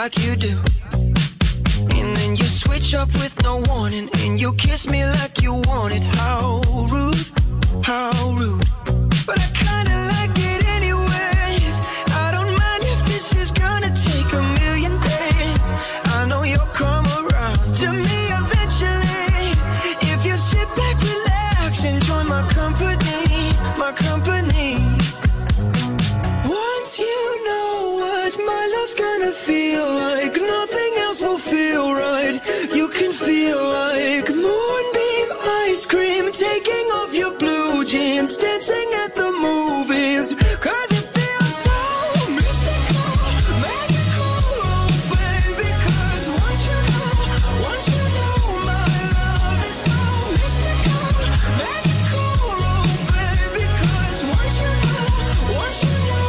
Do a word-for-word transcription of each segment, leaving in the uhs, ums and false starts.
like you do. And then you switch up with no warning, and you kiss me like you want it. How rude, how rude. But I kinda like it anyways. I don't mind if this is gonna take a million days. I know you'll come around to me eventually. If you sit back, relax, and join my company, my company. Once you know what my love's gonna feel like, nothing else will feel right. You can feel like moonbeam ice cream, taking off your blue jeans, dancing at the movies. Cause it feels so mystical, magical, oh baby. Cause once you know, once you know my love is so mystical, magical, oh baby. Cause once you know, once you know,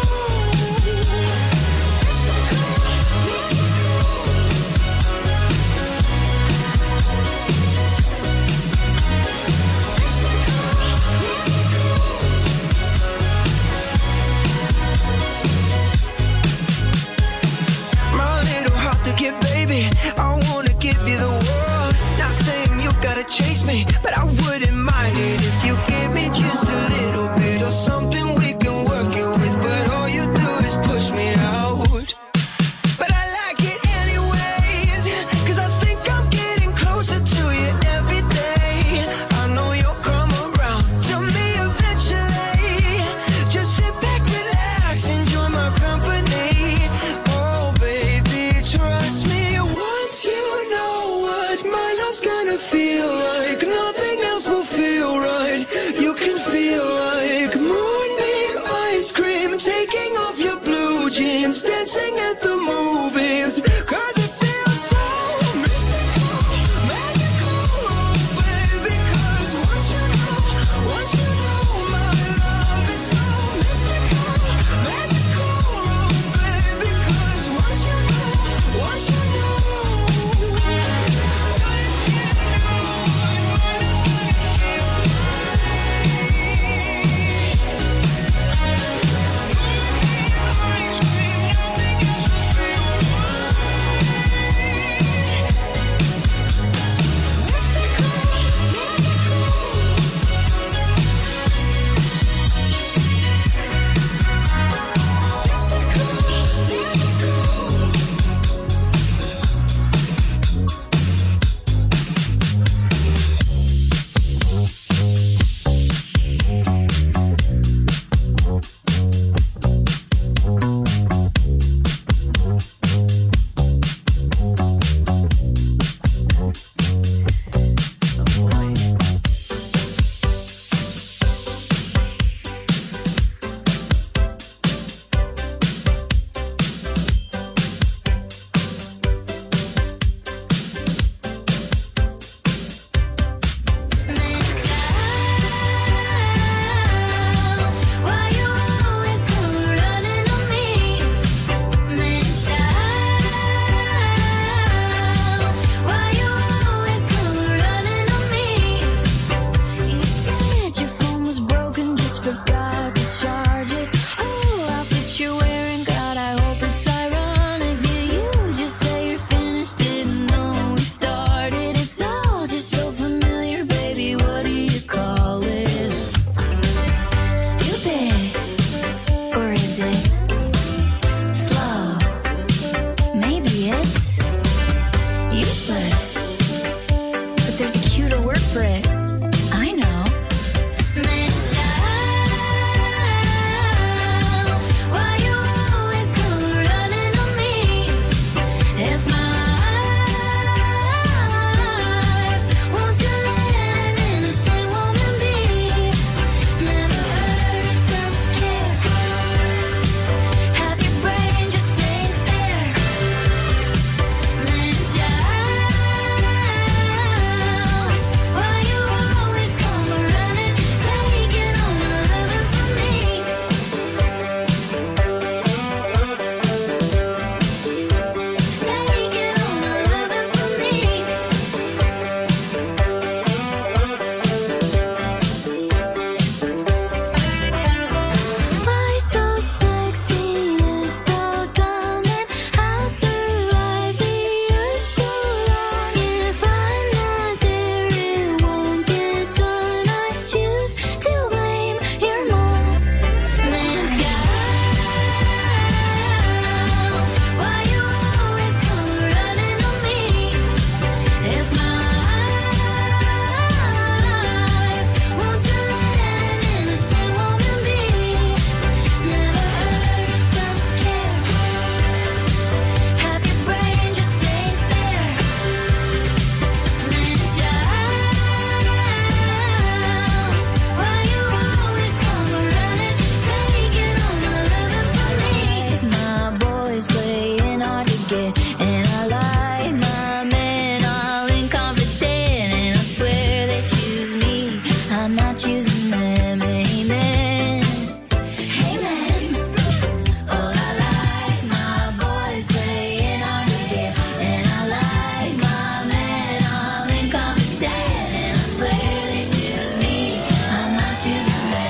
I'm not choosing them. Amen. Amen. Oh, I like my boys playing hard to get, and I like my men all incompetent, and I swear they choose me. I'm not choosing them.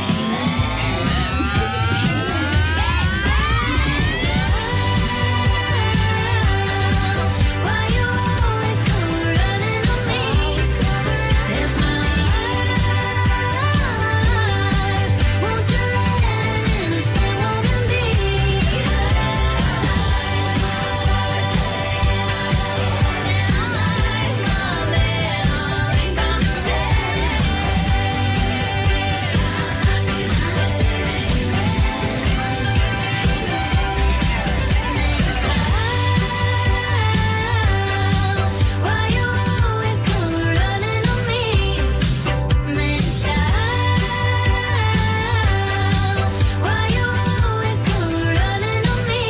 Why you always come running on me? If my life, won't you let an innocent woman be? And I like my men all incompetent. Why you always come running on me? Man, child, why you always come running on me?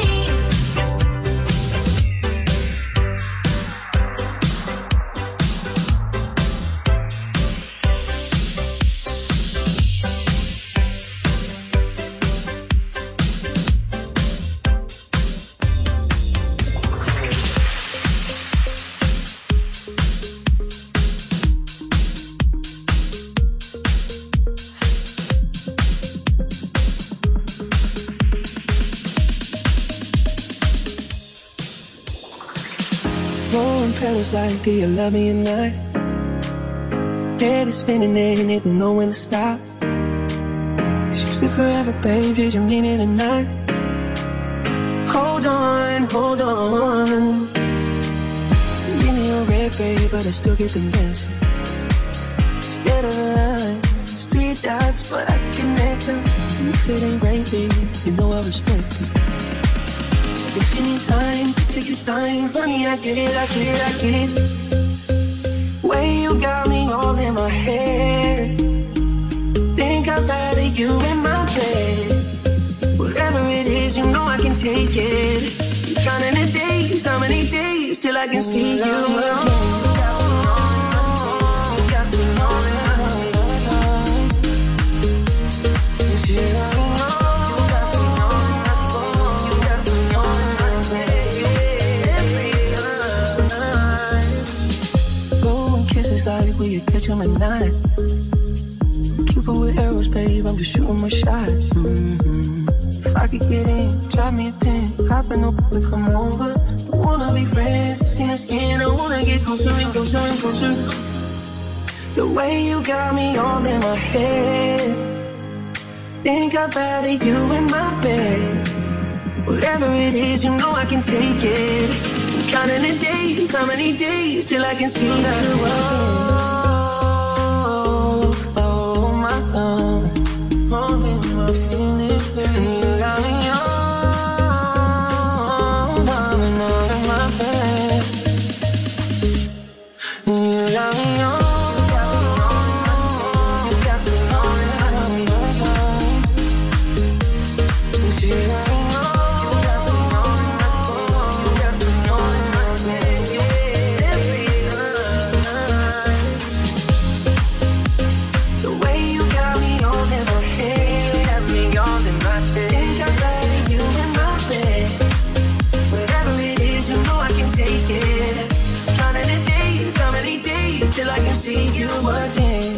Throwing petals like, do you love me or not? Head is spinning and it don't know when to stop. You say forever, babe, did you mean it or not? Hold on, hold on. Give me a red, babe, but I still get them dancing. Instead of lines, three dots, but I can connect them. If it ain't right, babe, you know I respect it. If you need time, just take your time. Honey, I get it, I get it, I get it. Way you got me all in my head. Think I'd rather you in my bed. Whatever it is, you know I can take it. Counting the days, how many days till I can see you again? It's like we could catch him at night. Cupid with arrows, babe, I'm just shooting my shot. Mm-hmm. If I could get in, drop me a pin, hop in the pool and come over. Don't wanna be friends, skin to skin. I wanna get closer and closer and closer. The way you got me all in my head. Think I'd rather you in my bed. Whatever it is, you know I can take it. Counting the days, how many days till I can see you again? Oh, oh, my love, holding my feelings, baby. You got me on, darling, all in my bed. You got me on. Till I can see you again.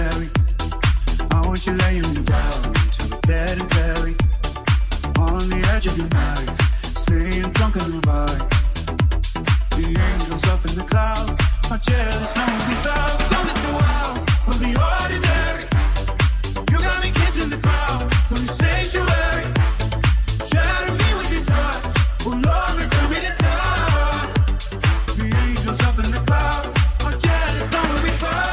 On the edge edge of your night, staying drunk on your vibe. The angels up in the clouds are jealous, no one without. Something so wild from the ordinary. You got me kissing the ground from your sanctuary. Shatter me with your touch, oh Lord, return me to touch. The angels up in the clouds are jealous, no one without.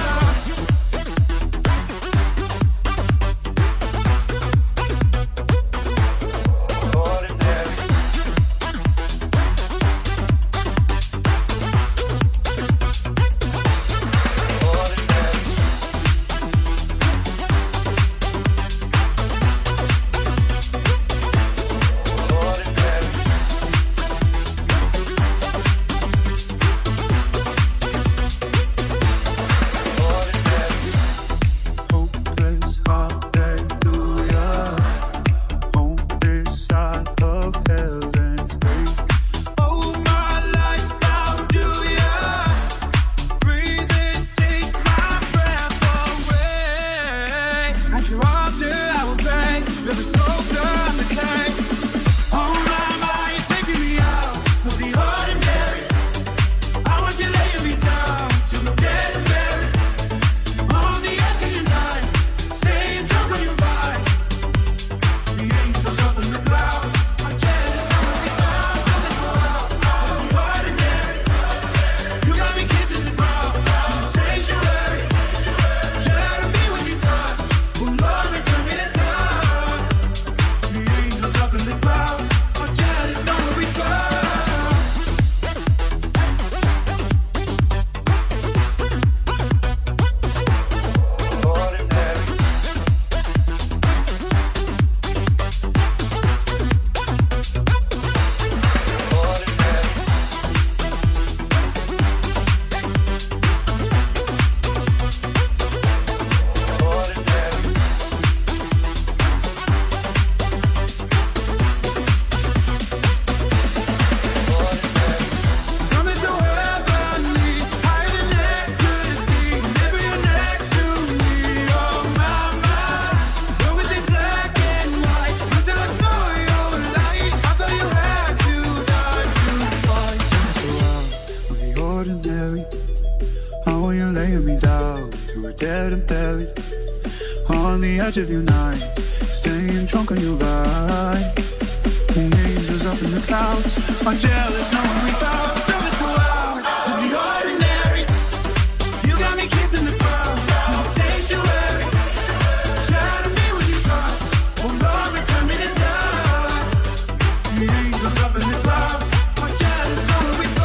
Of your night, staying drunk on your vibe. The angels up in the clouds are jealous, no one we thought. Something so loud of the ordinary. You got me kissing the ground in the sanctuary. Shatter me with your touch, oh Lord, return me to dust. The angels up in the clouds are jealous, no one we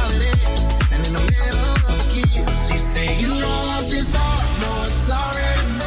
Say you don't want this heart, no, it's already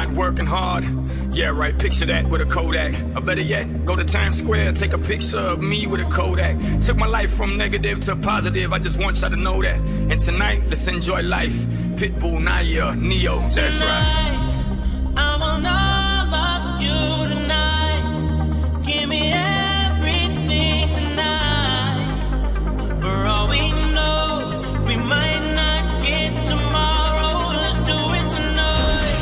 not working hard. Yeah, right, picture that with a Kodak. Or better yet, go to Times Square, take a picture of me with a Kodak. Took my life from negative to positive, I just want y'all to know that. And tonight, let's enjoy life. Pitbull, Naya, Neo, that's right. I want all of you tonight. Give me everything tonight. For all we know, we might not get tomorrow. Let's do it tonight.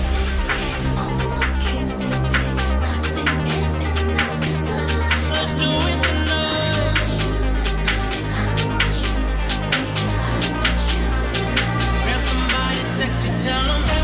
Let's do it tonight. Grab somebody sexy, tell them hey.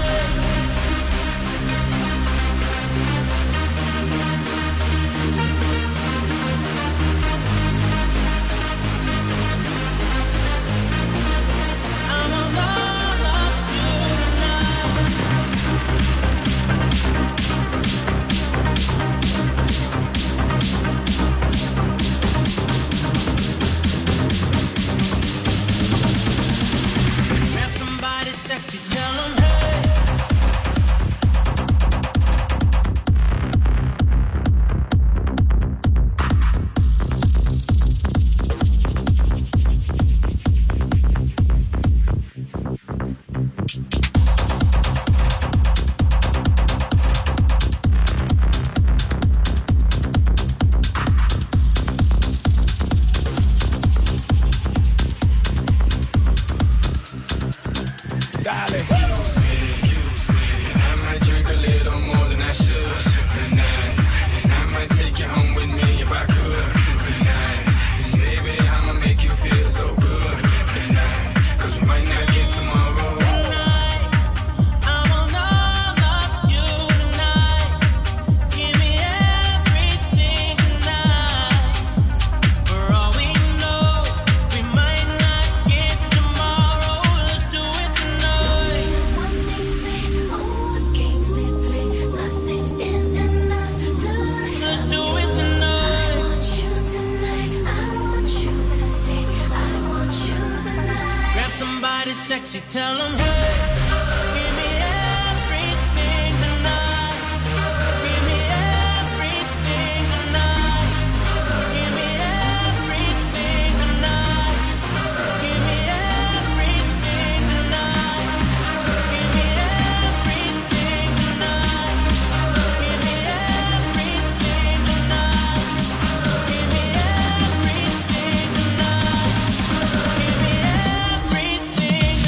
Sexy, tell them hey. Give me everything tonight. Give me everything tonight. Give me everything tonight. Give me everything tonight. Give me everything tonight. Give me everything tonight. Give me everything tonight. Give me everything.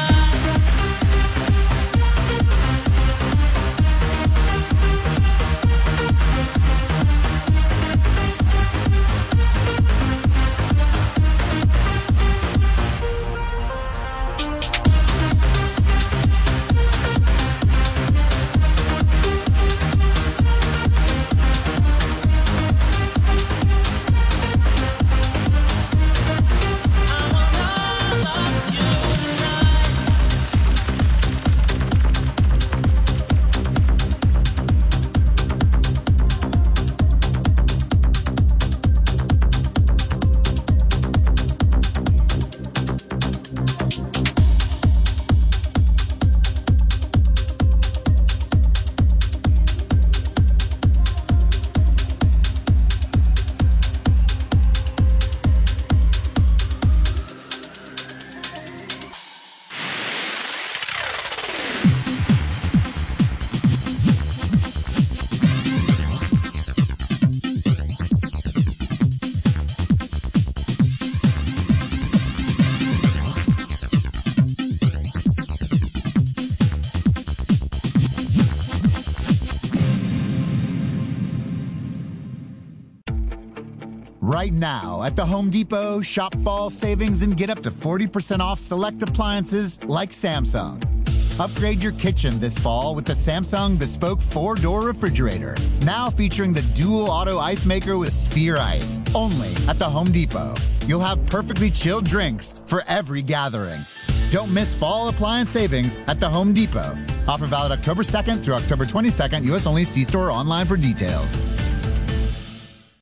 Right now at the Home Depot, shop fall savings and get up to forty percent off select appliances like Samsung. Upgrade your kitchen this fall with the Samsung Bespoke four-door refrigerator. Now featuring the dual auto ice maker with Sphere Ice. Only at the Home Depot. You'll have perfectly chilled drinks for every gathering. Don't miss fall appliance savings at the Home Depot. Offer valid October second through October twenty-second. U S only. See store or online for details.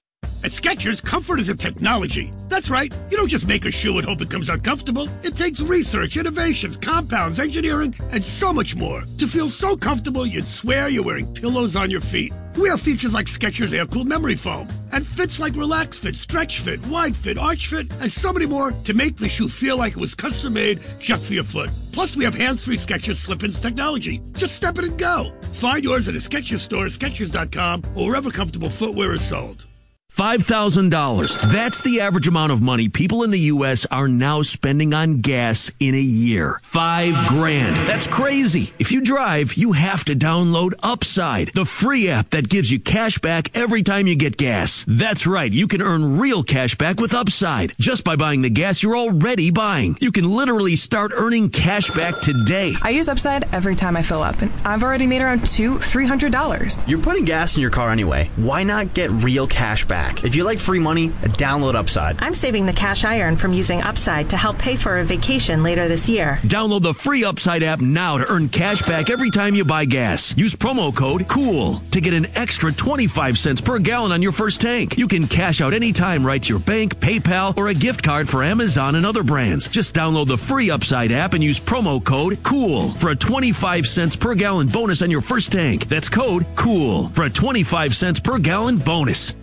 At Skechers, comfort is a technology. That's right. You don't just make a shoe and hope it comes out comfortable. It takes research, innovations, compounds, engineering, and so much more to feel so comfortable you'd swear you're wearing pillows on your feet. We have features like Skechers Air-Cooled Memory Foam and fits like Relax Fit, Stretch Fit, Wide Fit, Arch Fit, and so many more to make the shoe feel like it was custom-made just for your foot. Plus, we have hands-free Skechers Slip-ins technology. Just step in and go. Find yours at a Skechers store, Skechers dot com, or wherever comfortable footwear is sold. five thousand dollars. That's the average amount of money people in the U S are now spending on gas in a year. Five grand. That's crazy. If you drive, you have to download Upside, the free app that gives you cash back every time you get gas. That's right. You can earn real cash back with Upside just by buying the gas you're already buying. You can literally start earning cash back today. I use Upside every time I fill up, and I've already made around two, three hundred dollars. You're putting gas in your car anyway. Why not get real cash back? If you like free money, download Upside. I'm saving the cash I earn from using Upside to help pay for a vacation later this year. Download the free Upside app now to earn cash back every time you buy gas. Use promo code COOL to get an extra twenty-five cents per gallon on your first tank. You can cash out anytime right to your bank, PayPal, or a gift card for Amazon and other brands. Just download the free Upside app and use promo code COOL for a twenty-five cents per gallon bonus on your first tank. That's code COOL for a twenty-five cents per gallon bonus.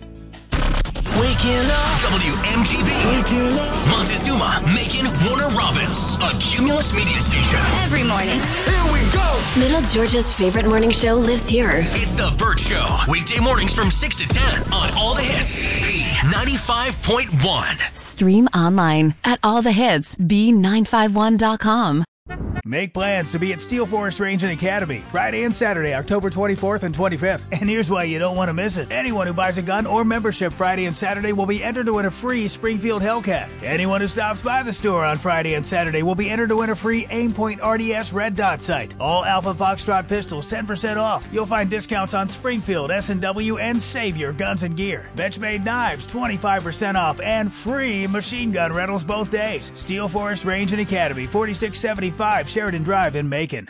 Waking up. W M G B. Waking up. Montezuma, Macon, Warner Robins. A Cumulus media station. Every morning. Here we go. Middle Georgia's favorite morning show lives here. It's The Burt Show. Weekday mornings from six to ten on All the Hits. B ninety-five point one. Stream online at all the hits b nine five one dot com. Make plans to be at Steel Forest Range and Academy Friday and Saturday, October twenty-fourth and twenty-fifth. And here's why you don't want to miss it. Anyone who buys a gun or membership Friday and Saturday will be entered to win a free Springfield Hellcat. Anyone who stops by the store on Friday and Saturday will be entered to win a free Aimpoint R D S Red Dot sight. All Alpha Foxtrot pistols ten percent off. You'll find discounts on Springfield, S and W, and Savior Guns and Gear. Benchmade knives twenty-five percent off and free machine gun rentals both days. Steel Forest Range and Academy, forty-six seventy-five Sheridan Drive in Macon.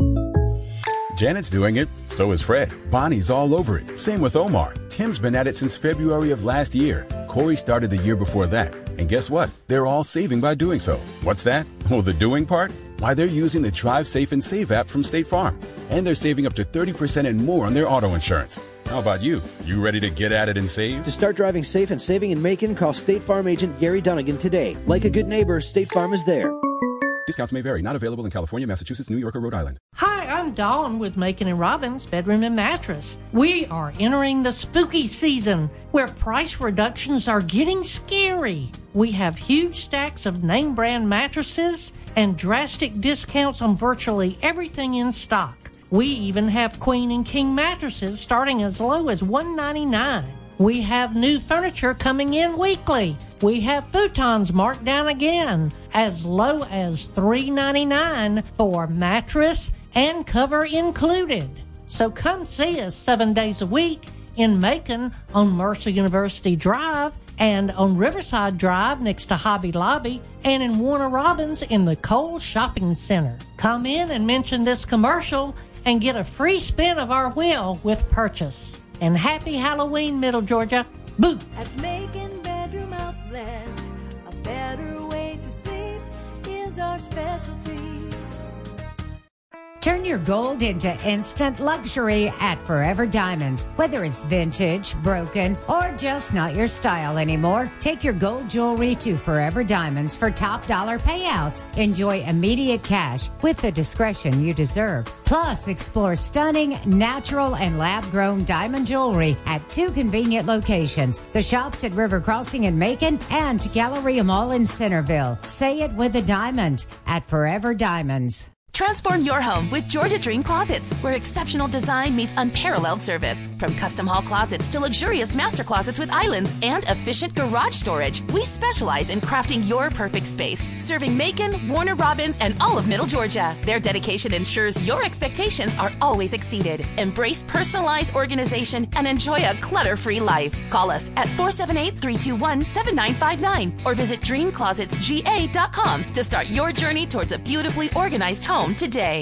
Janet's doing it, so is Fred. Bonnie's all over it. Same with Omar. Tim's been at it since February of last year. Corey started the year before that. And guess what? They're all saving by doing so. What's that? Oh, the doing part? Why, they're using the Drive Safe and Save app from State Farm. And they're saving up to thirty percent and more on their auto insurance. How about you? You ready to get at it and save? To start driving safe and saving in Macon, call State Farm agent Gary Dunnigan today. Like a good neighbor, State Farm is there. Discounts may vary. Not available in California, Massachusetts, New York, or Rhode Island. Hi, I'm Dawn with Macon and Robbins Bedroom and Mattress. We are entering the spooky season where price reductions are getting scary. We have huge stacks of name brand mattresses and drastic discounts on virtually everything in stock. We even have queen and king mattresses starting as low as one hundred ninety-nine dollars. We have new furniture coming in weekly. We have futons marked down again as low as three hundred ninety-nine dollars for mattress and cover included. So come see us seven days a week in Macon on Mercer University Drive and on Riverside Drive next to Hobby Lobby and in Warner Robins in the Cole Shopping Center. Come in and mention this commercial and get a free spin of our wheel with purchase. And happy Halloween, Middle Georgia. Boo! At Macon Bedroom Outlet, a better way to sleep is our specialty. Turn your gold into instant luxury at Forever Diamonds. Whether it's vintage, broken, or just not your style anymore, take your gold jewelry to Forever Diamonds for top dollar payouts. Enjoy immediate cash with the discretion you deserve. Plus, explore stunning, natural, and lab-grown diamond jewelry at two convenient locations. The shops at River Crossing in Macon and Galleria Mall in Centerville. Say it with a diamond at Forever Diamonds. Transform your home with Georgia Dream Closets, where exceptional design meets unparalleled service. From custom hall closets to luxurious master closets with islands and efficient garage storage, we specialize in crafting your perfect space, serving Macon, Warner Robins, and all of Middle Georgia. Their dedication ensures your expectations are always exceeded. Embrace personalized organization and enjoy a clutter-free life. Call us at four seven eight, three two one, seven nine five nine or visit dream closets g a dot com to start your journey towards a beautifully organized home today.